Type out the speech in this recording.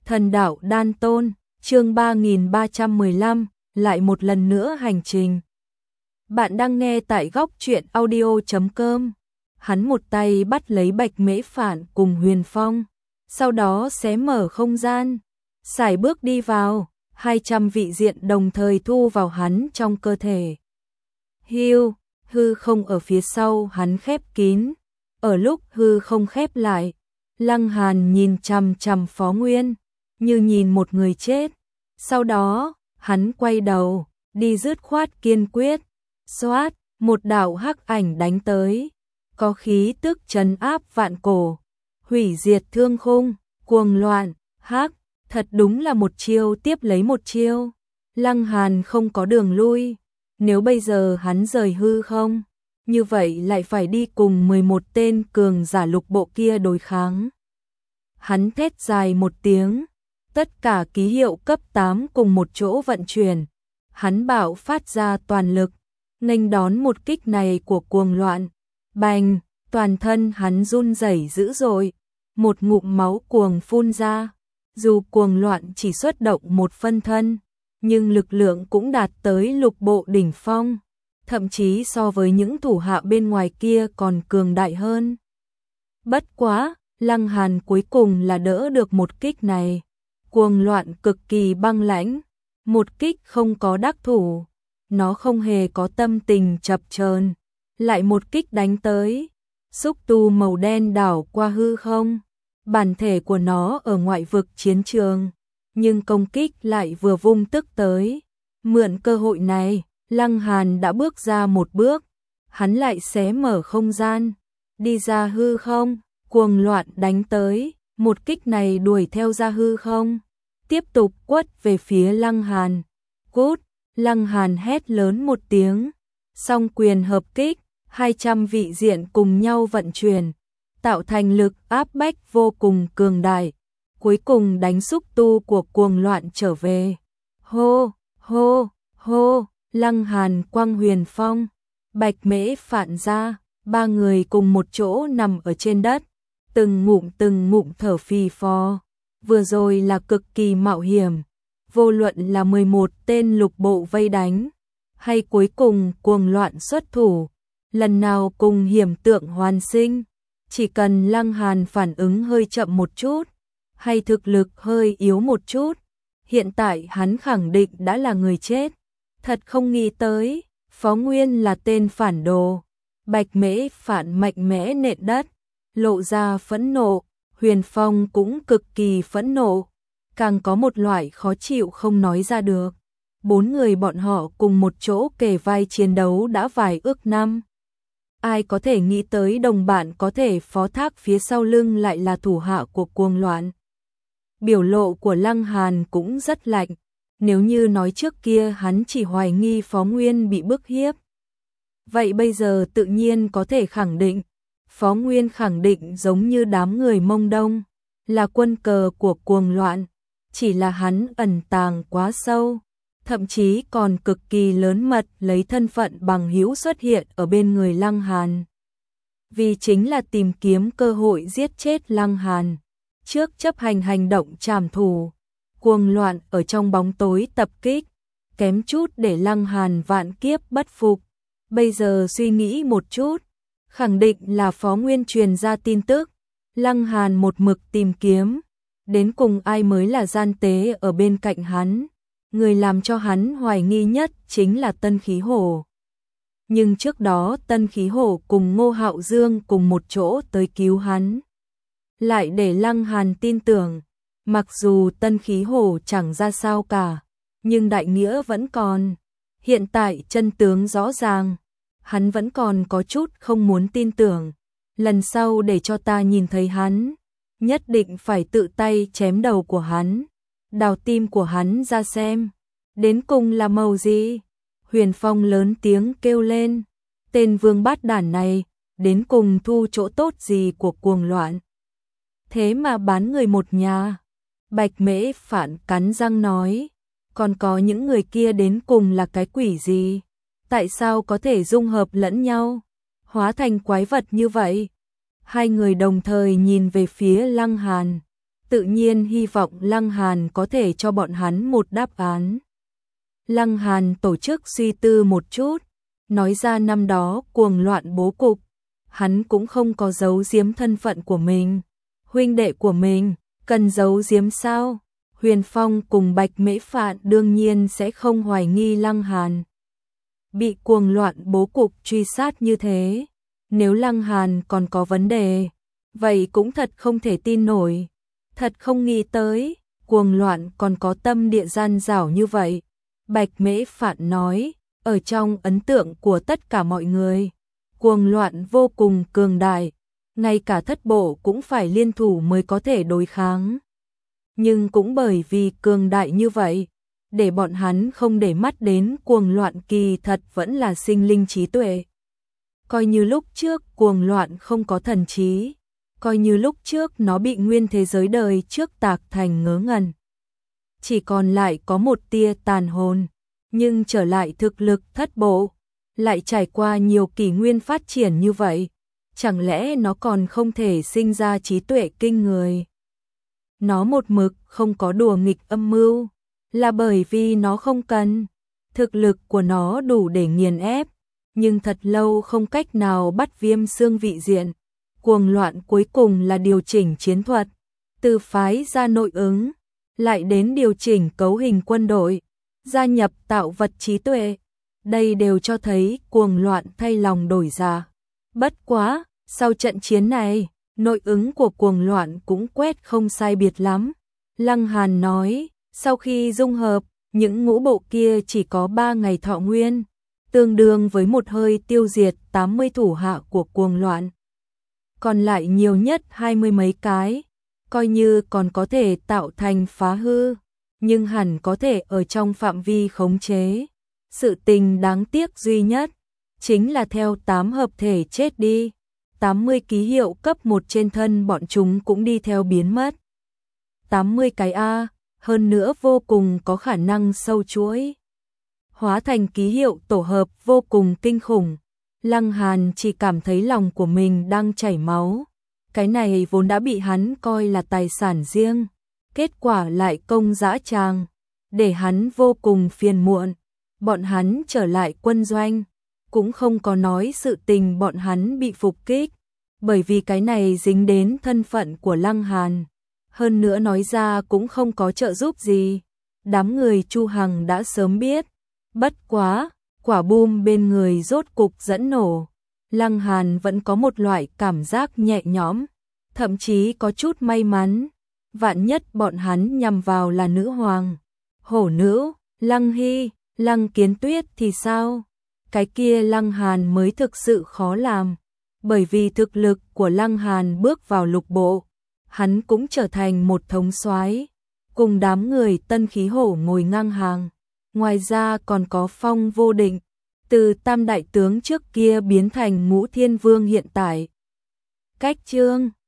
Thần đạo đan tôn, chương 3315, lại một lần nữa hành trình. Bạn đang nghe tại góc truyện audio.com. Hắn một tay bắt lấy Bạch Mễ Phạn cùng Huyền Phong, sau đó xé mở không gian, sải bước đi vào, 200 vị diện đồng thời thu vào hắn trong cơ thể. Hư không ở phía sau hắn khép kín, ở lúc hư không khép lại, Lăng Hàn nhìn chằm chằm Phó Nguyên, như nhìn một người chết. Sau đó, hắn quay đầu, đi dứt khoát kiên quyết, xoát, một đạo hắc ảnh đánh tới, có khí tức trấn áp vạn cổ, hủy diệt thương khung, cuồng loạn, hắc, thật đúng là một chiêu tiếp lấy một chiêu. Lăng Hàn không có đường lui, nếu bây giờ hắn rời hư không, như vậy lại phải đi cùng 11 tên cường giả lục bộ kia đối kháng. Hắn thét dài một tiếng, tất cả ký hiệu cấp 8 cùng một chỗ vận chuyển, hắn bạo phát ra toàn lực, nghênh đón một kích này của cuồng loạn. Bành, toàn thân hắn run rẩy dữ dội, một ngụm máu cuồng phun ra. Dù cuồng loạn chỉ xuất động một phân thân, nhưng lực lượng cũng đạt tới lục bộ đỉnh phong, thậm chí so với những thủ hạ bên ngoài kia còn cường đại hơn. Bất quá, Lăng Hàn cuối cùng là đỡ được một kích này. Cuồng loạn cực kỳ băng lãnh, một kích không có đắc thủ, nó không hề có tâm tình chập chờn, lại một kích đánh tới, xúc tu màu đen đảo qua hư không, bản thể của nó ở ngoại vực chiến trường, nhưng công kích lại vừa vung tức tới. Mượn cơ hội này, Lăng Hàn đã bước ra một bước, hắn lại xé mở không gian, đi ra hư không, cuồng loạn đánh tới, một kích này đuổi theo ra hư không, tiếp tục quất về phía Lăng Hàn. Cút, Lăng Hàn hét lớn một tiếng, song quyền hợp kích, 200 vị diện cùng nhau vận chuyển, tạo thành lực áp bách vô cùng cường đại, cuối cùng đánh xúc tu của cuồng loạn trở về. Hô, hô, hô, Lăng Hàn quăng Huyền Phong, Bạch Mễ Phạn ra, ba người cùng một chỗ nằm ở trên đất, từng ngụm thở phì phò. Vừa rồi là cực kỳ mạo hiểm, vô luận là 11 tên lục bộ vây đánh, hay cuối cùng cuồng loạn xuất thủ, lần nào cùng hiểm tượng hoàn sinh, chỉ cần Lăng Hàn phản ứng hơi chậm một chút, hay thực lực hơi yếu một chút, hiện tại hắn khẳng định đã là người chết. Thật không nghĩ tới, Phó Nguyên là tên phản đồ. Bạch Mễ Phạn mạnh mẽ nện đất, lộ ra phẫn nộ. Huyền Phong cũng cực kỳ phẫn nộ, càng có một loại khó chịu không nói ra được. Bốn người bọn họ cùng một chỗ kề vai chiến đấu đã vài ước năm. Ai có thể nghĩ tới đồng bạn có thể phó thác phía sau lưng lại là thủ hạ của cuồng loạn. Biểu lộ của Lăng Hàn cũng rất lạnh, nếu như nói trước kia hắn chỉ hoài nghi Phó Nguyên bị bức hiếp, vậy bây giờ tự nhiên có thể khẳng định. Phó Nguyên khẳng định giống như đám người Mông Đông, là quân cờ của cuồng loạn, chỉ là hắn ẩn tàng quá sâu, thậm chí còn cực kỳ lớn mật lấy thân phận bằng hữu xuất hiện ở bên người Lăng Hàn. Vì chính là tìm kiếm cơ hội giết chết Lăng Hàn, trước chấp hành hành động trảm thủ, cuồng loạn ở trong bóng tối tập kích, kém chút để Lăng Hàn vạn kiếp bất phục. Bây giờ suy nghĩ một chút, khẳng định là Phó Nguyên truyền ra tin tức, Lăng Hàn một mực tìm kiếm, đến cùng ai mới là gian tế ở bên cạnh hắn. Người làm cho hắn hoài nghi nhất chính là Tân Khí Hổ. Nhưng trước đó Tân Khí Hổ cùng Ngô Hạo Dương cùng một chỗ tới cứu hắn, lại để Lăng Hàn tin tưởng, mặc dù Tân Khí Hổ chẳng ra sao cả, nhưng đại nghĩa vẫn còn. Hiện tại chân tướng rõ ràng, hắn vẫn còn có chút không muốn tin tưởng. Lần sau để cho ta nhìn thấy hắn, nhất định phải tự tay chém đầu của hắn, đào tim của hắn ra xem, đến cùng là màu gì. Huyền Phong lớn tiếng kêu lên, tên vương bát đản này, đến cùng thu chỗ tốt gì của cuồng loạn, thế mà bán người một nhà. Bạch Mễ Phạn cắn răng nói, còn có những người kia đến cùng là cái quỷ gì? Tại sao có thể dung hợp lẫn nhau, hóa thành quái vật như vậy? Hai người đồng thời nhìn về phía Lăng Hàn, tự nhiên hy vọng Lăng Hàn có thể cho bọn hắn một đáp án. Lăng Hàn tổ chức suy tư một chút, nói ra năm đó cuồng loạn bố cục, hắn cũng không có giấu giếm thân phận của mình, huynh đệ của mình, cần giấu giếm sao? Huyền Phong cùng Bạch Mễ Phạn đương nhiên sẽ không hoài nghi Lăng Hàn. Bị cuồng loạn bố cục truy sát như thế, nếu Lăng Hàn còn có vấn đề, vậy cũng thật không thể tin nổi, thật không nghĩ tới, cuồng loạn còn có tâm địa gian dảo như vậy. Bạch Mễ Phạn nói, ở trong ấn tượng của tất cả mọi người, cuồng loạn vô cùng cường đại, ngay cả thất bộ cũng phải liên thủ mới có thể đối kháng. Nhưng cũng bởi vì cường đại như vậy, để bọn hắn không để mắt đến cuồng loạn kỳ thật vẫn là sinh linh trí tuệ. Coi như lúc trước cuồng loạn không có thần trí, coi như lúc trước nó bị nguyên thế giới đời trước tạc thành ngớ ngẩn, chỉ còn lại có một tia tàn hồn, nhưng trở lại thực lực thất bộ, lại trải qua nhiều kỷ nguyên phát triển như vậy, chẳng lẽ nó còn không thể sinh ra trí tuệ kinh người? Nó một mực không có đùa nghịch âm mưu, là bởi vì nó không cần, thực lực của nó đủ để nghiền ép, nhưng thật lâu không cách nào bắt Viêm Xương vị diện. Cuồng loạn cuối cùng là điều chỉnh chiến thuật, từ phái ra nội ứng, lại đến điều chỉnh cấu hình quân đội, gia nhập tạo vật trí tuệ, đây đều cho thấy cuồng loạn thay lòng đổi dạ. Bất quá, sau trận chiến này, nội ứng của cuồng loạn cũng quét không sai biệt lắm. Lăng Hàn nói, sau khi dung hợp, những ngũ bộ kia chỉ có 3 ngày thọ nguyên, tương đương với một hơi tiêu diệt 80 thủ hạ của cuồng loạn. Còn lại nhiều nhất 20 mấy cái, coi như còn có thể tạo thành phá hư, nhưng hẳn có thể ở trong phạm vi khống chế. Sự tình đáng tiếc duy nhất, chính là theo 8 hợp thể chết đi, 80 ký hiệu cấp 1 trên thân bọn chúng cũng đi theo biến mất. 80 cái A, hơn nữa vô cùng có khả năng sâu chuỗi, hóa thành ký hiệu tổ hợp vô cùng kinh khủng. Lăng Hàn chỉ cảm thấy lòng của mình đang chảy máu, cái này vốn đã bị hắn coi là tài sản riêng, kết quả lại công dã tràng, để hắn vô cùng phiền muộn. Bọn hắn trở lại quân doanh, cũng không có nói sự tình bọn hắn bị phục kích, bởi vì cái này dính đến thân phận của Lăng Hàn, hơn nữa nói ra cũng không có trợ giúp gì. Đám người Chu Hằng đã sớm biết, bất quá, quả bom bên người rốt cục dẫn nổ. Lăng Hàn vẫn có một loại cảm giác nhẹ nhõm, thậm chí có chút may mắn, vạn nhất bọn hắn nhằm vào là nữ hoàng, hổ nữ, Lăng Hy, Lăng Kiến Tuyết thì sao? Cái kia Lăng Hàn mới thực sự khó làm, bởi vì thực lực của Lăng Hàn bước vào lục bộ, hắn cũng trở thành một thống soái, cùng đám người Tân Khí Hổ ngồi ngang hàng. Ngoài ra còn có Phong Vô Định, từ tam đại tướng trước kia biến thành Ngũ Thiên Vương hiện tại. Cách chương